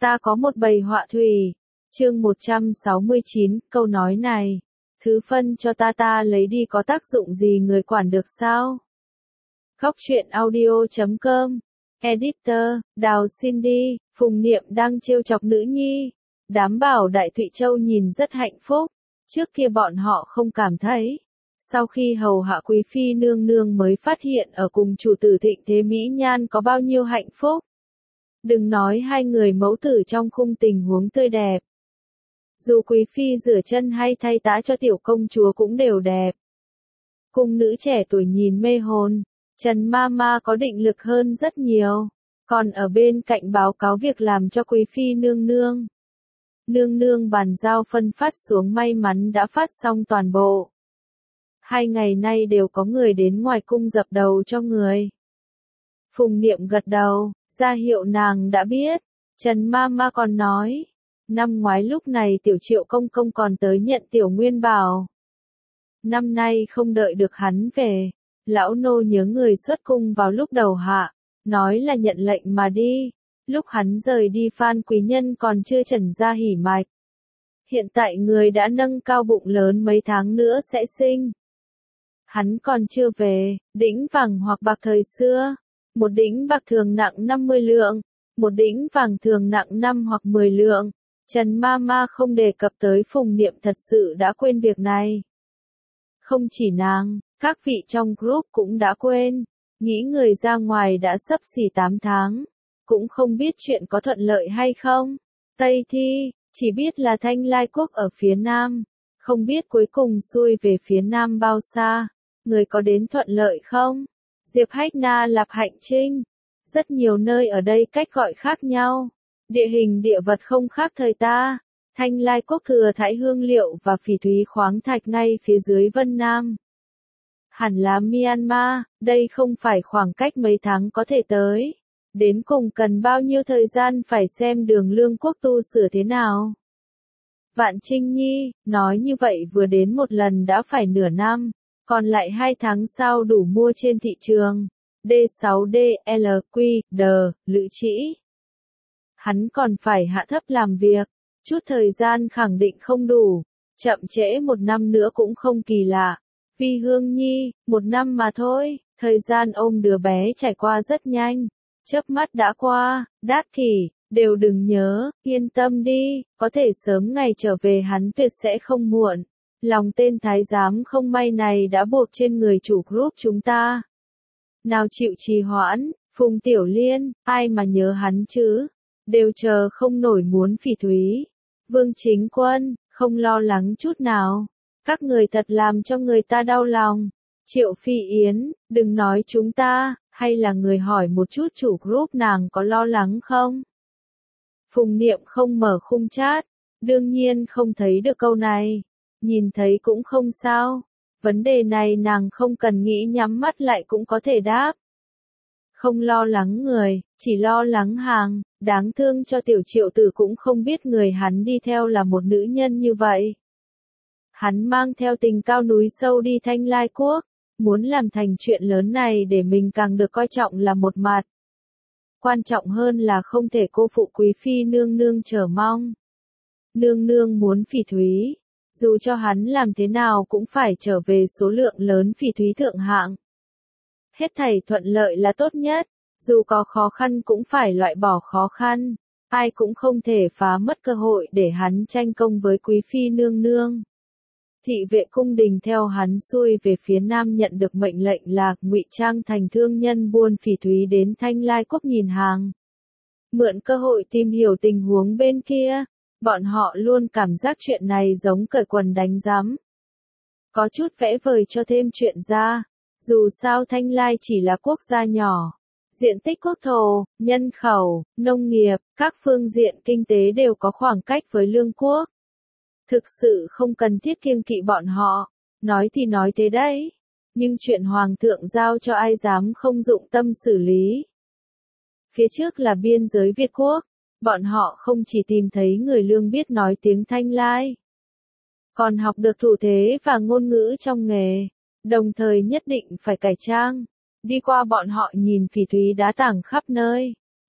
Ta có một bầy họa thủy. Chương 169, câu nói này. Thứ phân cho ta lấy đi có tác dụng gì người quản được sao? Góc truyện audio.com. Editor, Đào Cindy, Phùng Niệm đang trêu chọc nữ nhi. Đám bảo Đại Thụy Châu nhìn rất hạnh phúc. Trước kia bọn họ không cảm thấy. Sau khi hầu hạ quý phi nương nương mới phát hiện ở cùng chủ tử Thịnh Thế Mỹ Nhan có bao nhiêu hạnh phúc. Đừng nói hai người mẫu tử trong khung tình huống tươi đẹp. Dù quý phi rửa chân hay thay tã cho tiểu công chúa cũng đều đẹp. Cung nữ trẻ tuổi nhìn mê hồn, Trần Mama có định lực hơn rất nhiều, còn ở bên cạnh báo cáo việc làm cho quý phi nương nương. Nương nương bàn giao phân phát xuống may mắn đã phát xong toàn bộ. 2 ngày nay đều có người đến ngoài cung dập đầu cho người. Phùng Niệm gật đầu, ra hiệu nàng đã biết. Trần Mama còn nói, năm ngoái lúc này tiểu Triệu công công còn tới nhận tiểu Nguyên Bảo. Năm nay không đợi được hắn về, lão nô nhớ người xuất cung vào lúc đầu hạ, nói là nhận lệnh mà đi. Lúc hắn rời đi Phan quý nhân còn chưa trần ra hỉ mạch. Hiện tại người đã nâng cao bụng lớn mấy tháng nữa sẽ sinh. Hắn còn chưa về, đĩnh vàng hoặc bạc thời xưa. Một đĩnh bạc thường nặng 50 lượng, một đĩnh vàng thường nặng 5 hoặc 10 lượng. Trần Mama không đề cập tới Phùng Niệm thật sự đã quên việc này. Không chỉ nàng, các vị trong group cũng đã quên. Nghĩ người ra ngoài đã sắp xỉ 8 tháng. Cũng không biết chuyện có thuận lợi hay không. Tây Thi, chỉ biết là Thanh Lai Quốc ở phía Nam. Không biết cuối cùng xuôi về phía Nam bao xa. Người có đến thuận lợi không? Diệp Hách Na Lạp Hạnh Trinh. Rất nhiều nơi ở đây cách gọi khác nhau. Địa hình địa vật không khác thời ta. Thanh Lai Quốc thừa thải hương liệu và phỉ thúy khoáng thạch ngay phía dưới Vân Nam. Hẳn là Myanmar, đây không phải khoảng cách mấy tháng có thể tới. Đến cùng cần bao nhiêu thời gian phải xem Đường Lương Quốc tu sửa thế nào. Vạn Trinh Nhi, nói như vậy vừa đến một lần đã phải nửa năm. Còn lại 2 tháng sau đủ mua trên thị trường. D6D, LQ, D, Lữ Trĩ. Hắn còn phải hạ thấp làm việc. Chút thời gian khẳng định không đủ. Chậm trễ 1 năm nữa cũng không kỳ lạ. Vi Hương Nhi, 1 năm mà thôi. Thời gian ôm đứa bé trải qua rất nhanh. Chớp mắt đã qua. Đát Kỷ, đều đừng nhớ. Yên tâm đi. Có thể sớm ngày trở về hắn tuyệt sẽ không muộn. Lòng tên thái giám không may này đã buộc trên người chủ group chúng ta. Nào chịu trì hoãn, Phùng Tiểu Liên, ai mà nhớ hắn chứ? Đều chờ không nổi muốn phỉ thúy. Vương Chính Quân, không lo lắng chút nào. Các người thật làm cho người ta đau lòng. Triệu Phi Yến, đừng nói chúng ta, hay là người hỏi một chút chủ group nàng có lo lắng không? Phùng Niệm không mở khung chat, đương nhiên không thấy được câu này. Nhìn thấy cũng không sao. Vấn đề này nàng không cần nghĩ nhắm mắt lại cũng có thể đáp. Không lo lắng người, chỉ lo lắng hàng. Đáng thương cho tiểu Triệu tử cũng không biết người hắn đi theo là một nữ nhân như vậy. Hắn mang theo tình cao núi sâu đi Thanh Lai Quốc. Muốn làm thành chuyện lớn này để mình càng được coi trọng là một mặt. Quan trọng hơn là không thể cô phụ quý phi nương nương chờ mong. Nương nương muốn phỉ thúy. Dù cho hắn làm thế nào cũng phải trở về số lượng lớn phỉ thúy thượng hạng. Hết thảy thuận lợi là tốt nhất, dù có khó khăn cũng phải loại bỏ khó khăn. Ai cũng không thể phá mất cơ hội để hắn tranh công với quý phi nương nương. Thị vệ cung đình theo hắn xuôi về phía Nam nhận được mệnh lệnh là ngụy trang thành thương nhân buôn phỉ thúy đến Thanh Lai Quốc nhìn hàng. Mượn cơ hội tìm hiểu tình huống bên kia. Bọn họ luôn cảm giác chuyện này giống cởi quần đánh rắm. Có chút vẽ vời cho thêm chuyện ra. Dù sao Thanh Lai chỉ là quốc gia nhỏ. Diện tích quốc thổ, nhân khẩu, nông nghiệp, các phương diện kinh tế đều có khoảng cách với Lương Quốc. Thực sự không cần thiết kiêng kỵ bọn họ. Nói thì nói thế đấy. Nhưng chuyện Hoàng thượng giao cho ai dám không dụng tâm xử lý. Phía trước là biên giới Việt Quốc. Bọn họ không chỉ tìm thấy người Lương biết nói tiếng Thanh Lai, còn học được thủ thế và ngôn ngữ trong nghề, đồng thời nhất định phải cải trang. Đi qua bọn họ nhìn phỉ thúy đá tảng khắp nơi,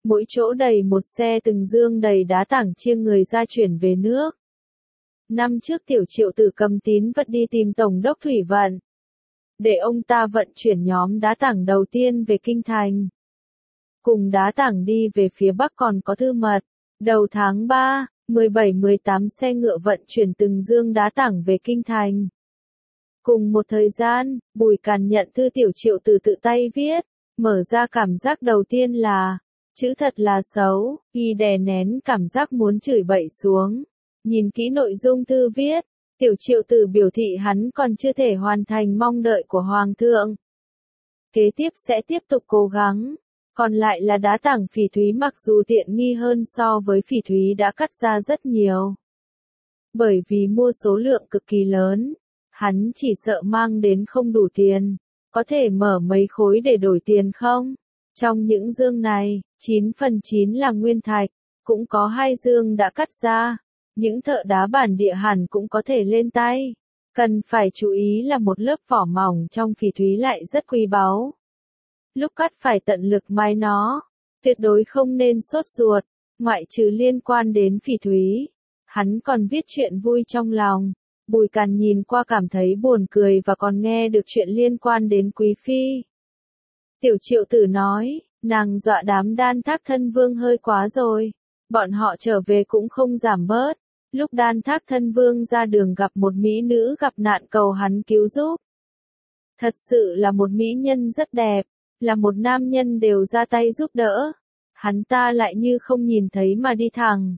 mỗi chỗ đầy một xe từng dương đầy đá tảng chiêng người ra chuyển về nước. Năm trước Tiểu Triệu Tử cầm tín vật đi tìm Tổng đốc Thủy vận, để ông ta vận chuyển nhóm đá tảng đầu tiên về Kinh Thành. Cùng đá tảng đi về phía Bắc còn có Thư Mật. Đầu tháng 3, 17-18 xe ngựa vận chuyển từng dương đá tảng về Kinh Thành. Cùng một thời gian, Bùi Càn nhận thư Tiểu Triệu Tử tự tay viết, mở ra cảm giác đầu tiên là, chữ thật là xấu, y đè nén cảm giác muốn chửi bậy xuống. Nhìn kỹ nội dung thư viết, Tiểu Triệu Tử biểu thị hắn còn chưa thể hoàn thành mong đợi của Hoàng thượng. Kế tiếp sẽ tiếp tục cố gắng. Còn lại là đá tảng phỉ thúy mặc dù tiện nghi hơn so với phỉ thúy đã cắt ra rất nhiều. Bởi vì mua số lượng cực kỳ lớn, hắn chỉ sợ mang đến không đủ tiền, có thể mở mấy khối để đổi tiền không? Trong những dương này, 9/9 là nguyên thạch, cũng có 2 dương đã cắt ra. Những thợ đá bản địa hẳn cũng có thể lên tay. Cần phải chú ý là một lớp vỏ mỏng trong phỉ thúy lại rất quý báu. Lúc cắt phải tận lực mài nó, tuyệt đối không nên sốt ruột, ngoại trừ liên quan đến phỉ thúy. Hắn còn viết chuyện vui trong lòng. Bùi Càn nhìn qua cảm thấy buồn cười và còn nghe được chuyện liên quan đến Quý Phi. Tiểu Triệu Tử nói, nàng dọa đám Đan Thác Thân Vương hơi quá rồi. Bọn họ trở về cũng không giảm bớt. Lúc Đan Thác Thân Vương ra đường gặp một mỹ nữ gặp nạn cầu hắn cứu giúp. Thật sự là một mỹ nhân rất đẹp, là một nam nhân đều ra tay giúp đỡ. Hắn ta lại như không nhìn thấy mà đi thẳng.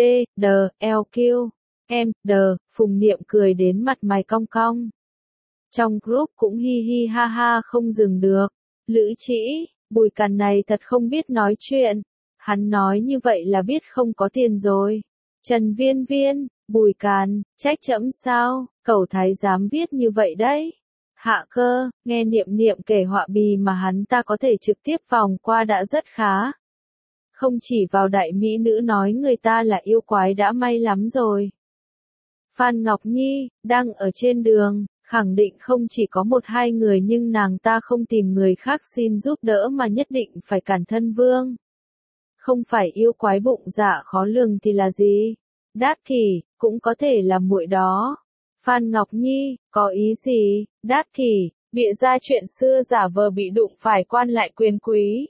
LQ, Phùng Niệm cười đến mặt mày cong cong. Trong group cũng hi hi ha ha không dừng được. Lữ Trĩ, Bùi Càn này thật không biết nói chuyện. Hắn nói như vậy là biết không có tiền rồi. Trần Viên Viên, Bùi Càn, trách trẫm sao, cẩu thái giám viết như vậy đấy. Hạ Cơ, nghe Niệm Niệm kể họa bì mà hắn ta có thể trực tiếp vòng qua đã rất khá. Không chỉ vào đại mỹ nữ nói người ta là yêu quái đã may lắm rồi. Phan Ngọc Nhi, đang ở trên đường, khẳng định không chỉ có 1-2 người nhưng nàng ta không tìm người khác xin giúp đỡ mà nhất định phải cản Thân Vương. Không phải yêu quái bụng dạ khó lường thì là gì? Đát Kỷ, cũng có thể là muội đó. Phan Ngọc Nhi, có ý gì? Đát Kỷ, bịa ra chuyện xưa giả vờ bị đụng phải quan lại quyền quý.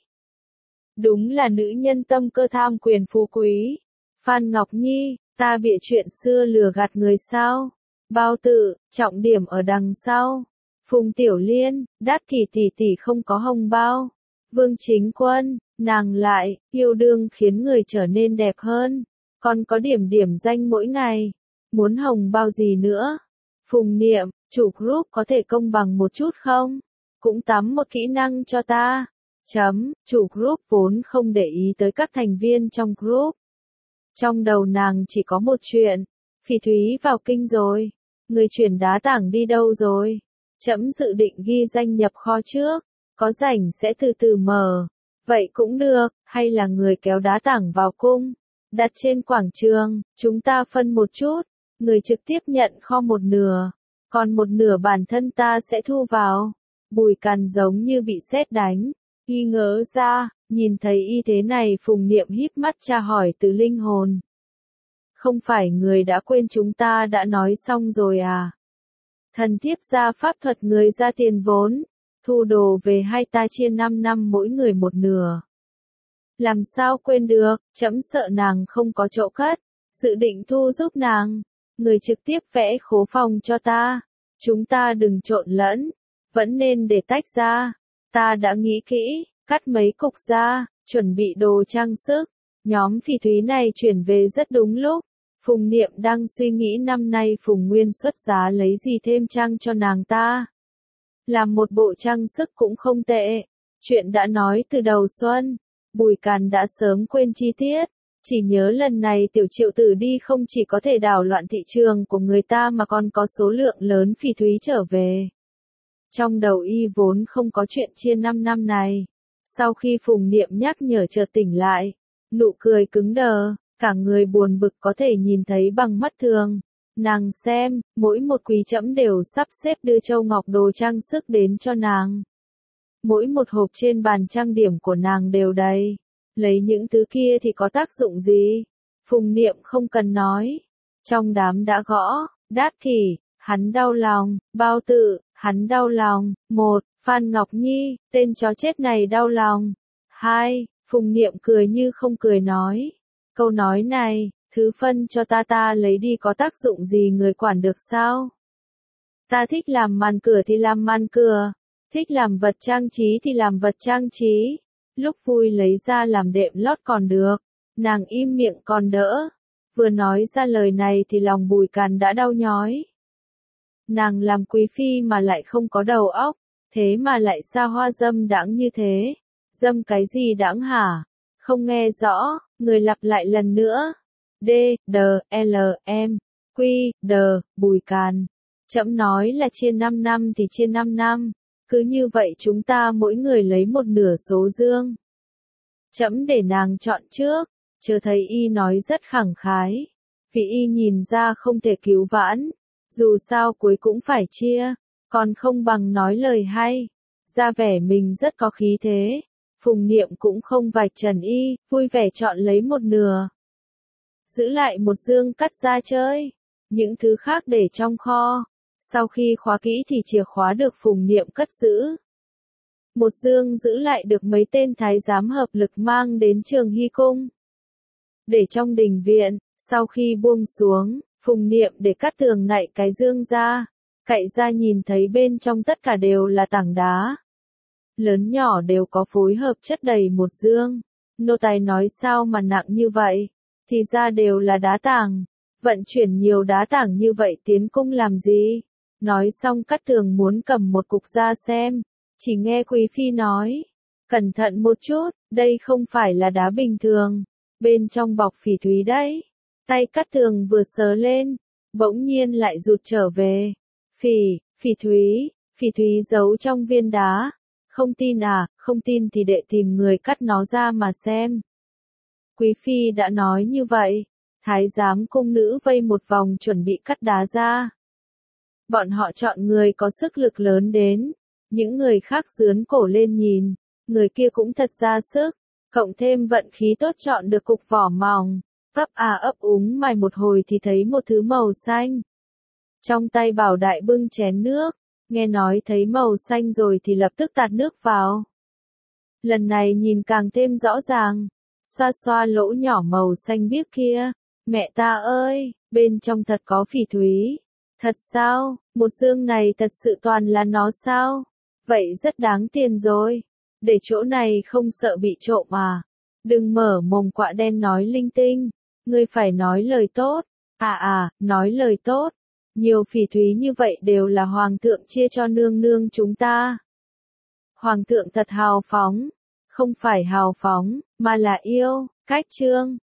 Đúng là nữ nhân tâm cơ tham quyền phú quý. Phan Ngọc Nhi, ta bịa chuyện xưa lừa gạt người sao? Bao Tử, trọng điểm ở đằng sau. Phùng Tiểu Liên, Đát Kỷ tỷ tỷ không có hồng bao. Vương Chính Quân, nàng lại, yêu đương khiến người trở nên đẹp hơn. Còn có điểm danh mỗi ngày. Muốn hồng bao gì nữa? Phùng Niệm, chủ group có thể công bằng một chút không? Cũng tắm một kỹ năng cho ta. Chủ group vốn không để ý tới các thành viên trong group. Trong đầu nàng chỉ có một chuyện. Phỉ thúy vào kinh rồi. Người chuyển đá tảng đi đâu rồi? Trẫm dự định ghi danh nhập kho trước. Có rảnh sẽ từ từ mở. Vậy cũng được, hay là người kéo đá tảng vào cung. Đặt trên quảng trường, chúng ta phân một chút. Người trực tiếp nhận kho một nửa. Còn một nửa bản thân ta sẽ thu vào. Bùi Càn giống như bị sét đánh. Y ngỡ ra, nhìn thấy y thế này Phùng Niệm híp mắt tra hỏi từ linh hồn. Không phải người đã quên chúng ta đã nói xong rồi à? Thần thiếp ra pháp thuật người ra tiền vốn. Thu đồ về hai ta chia 5 năm mỗi người một nửa. Làm sao quên được, trẫm sợ nàng không có chỗ cất. Dự định thu giúp nàng. Người trực tiếp vẽ khố phòng cho ta. Chúng ta đừng trộn lẫn. Vẫn nên để tách ra. Ta đã nghĩ kỹ, cắt mấy cục ra, chuẩn bị đồ trang sức. Nhóm phỉ thúy này chuyển về rất đúng lúc. Phùng Niệm đang suy nghĩ năm nay Phùng Nguyên xuất giá lấy gì thêm trang cho nàng ta. Làm một bộ trang sức cũng không tệ. Chuyện đã nói từ đầu xuân. Bùi Càn đã sớm quên chi tiết. Chỉ nhớ lần này Tiểu Triệu Tử đi không chỉ có thể đảo loạn thị trường của người ta mà còn có số lượng lớn phỉ thúy trở về. Trong đầu y vốn không có chuyện chia 5 năm này. Sau khi Phùng Niệm nhắc nhở chợt tỉnh lại. Nụ cười cứng đờ, cả người buồn bực có thể nhìn thấy bằng mắt thường. Nàng xem, mỗi một quý trẫm đều sắp xếp đưa châu ngọc đồ trang sức đến cho nàng. Mỗi một hộp trên bàn trang điểm của nàng đều đầy. Lấy những thứ kia thì có tác dụng gì? Phùng Niệm không cần nói. Trong đám đã gõ, Đát Kỷ, hắn đau lòng, Bao Tự, hắn đau lòng, 1. Phan Ngọc Nhi, tên chó chết này đau lòng. 2. Phùng Niệm cười như không cười nói. Câu nói này, thứ phân cho ta lấy đi có tác dụng gì người quản được sao? Ta thích làm màn cửa thì làm màn cửa, thích làm vật trang trí thì làm vật trang trí. Lúc vui lấy ra làm đệm lót còn được, nàng im miệng còn đỡ. Vừa nói ra lời này thì lòng Bùi Càn đã đau nhói. Nàng làm quý phi mà lại không có đầu óc, thế mà lại xa hoa dâm đãng như thế. Dâm cái gì đãng hả? Không nghe rõ, người lặp lại lần nữa. D, D, L, M, Q, D, Bùi Càn. Trẫm nói là chia 5 năm thì chia 5 năm. Cứ như vậy chúng ta mỗi người lấy một nửa số dương. Trẫm để nàng chọn trước, chợt thấy y nói rất khẳng khái. Vì y nhìn ra không thể cứu vãn, dù sao cuối cũng phải chia, còn không bằng nói lời hay. Ra vẻ mình rất có khí thế. Phùng Niệm cũng không vạch trần y, vui vẻ chọn lấy một nửa. Giữ lại một dương cắt ra chơi, những thứ khác để trong kho. Sau khi khóa kỹ thì chìa khóa được Phùng Niệm cất giữ. Một dương giữ lại được mấy tên thái giám hợp lực mang đến Trường Hy Cung. Để trong đình viện, sau khi buông xuống, Phùng Niệm để Cát Tường nạy cái dương ra. Cậy ra nhìn thấy bên trong tất cả đều là tảng đá. Lớn nhỏ đều có phối hợp chất đầy một dương. Nô tài nói sao mà nặng như vậy? Thì ra đều là đá tảng. Vận chuyển nhiều đá tảng như vậy tiến cung làm gì? Nói xong Cát Tường muốn cầm một cục ra xem. Chỉ nghe quý phi nói. Cẩn thận một chút, đây không phải là đá bình thường. Bên trong bọc phỉ thúy đấy. Tay Cát Tường vừa sờ lên, bỗng nhiên lại rụt trở về. Phỉ thúy giấu trong viên đá. Không tin à, không tin thì đệ tìm người cắt nó ra mà xem. Quý phi đã nói như vậy, thái giám cung nữ vây một vòng chuẩn bị cắt đá ra. Bọn họ chọn người có sức lực lớn đến, những người khác giướn cổ lên nhìn, người kia cũng thật ra sức, cộng thêm vận khí tốt chọn được cục vỏ mỏng, ấp úng mài một hồi thì thấy một thứ màu xanh. Trong tay Bảo Đại bưng chén nước, nghe nói thấy màu xanh rồi thì lập tức tạt nước vào. Lần này nhìn càng thêm rõ ràng, xoa xoa lỗ nhỏ màu xanh biếc kia, mẹ ta ơi, bên trong thật có phỉ thúy. Thật sao, một dương này thật sự toàn là nó sao? Vậy rất đáng tiền rồi. Để chỗ này không sợ bị trộm à? Đừng mở mồm quạ đen nói linh tinh. Ngươi phải nói lời tốt. Nói lời tốt. Nhiều phỉ thúy như vậy đều là hoàng thượng chia cho nương nương chúng ta. Hoàng thượng thật hào phóng. Không phải hào phóng, mà là yêu. Cách chương.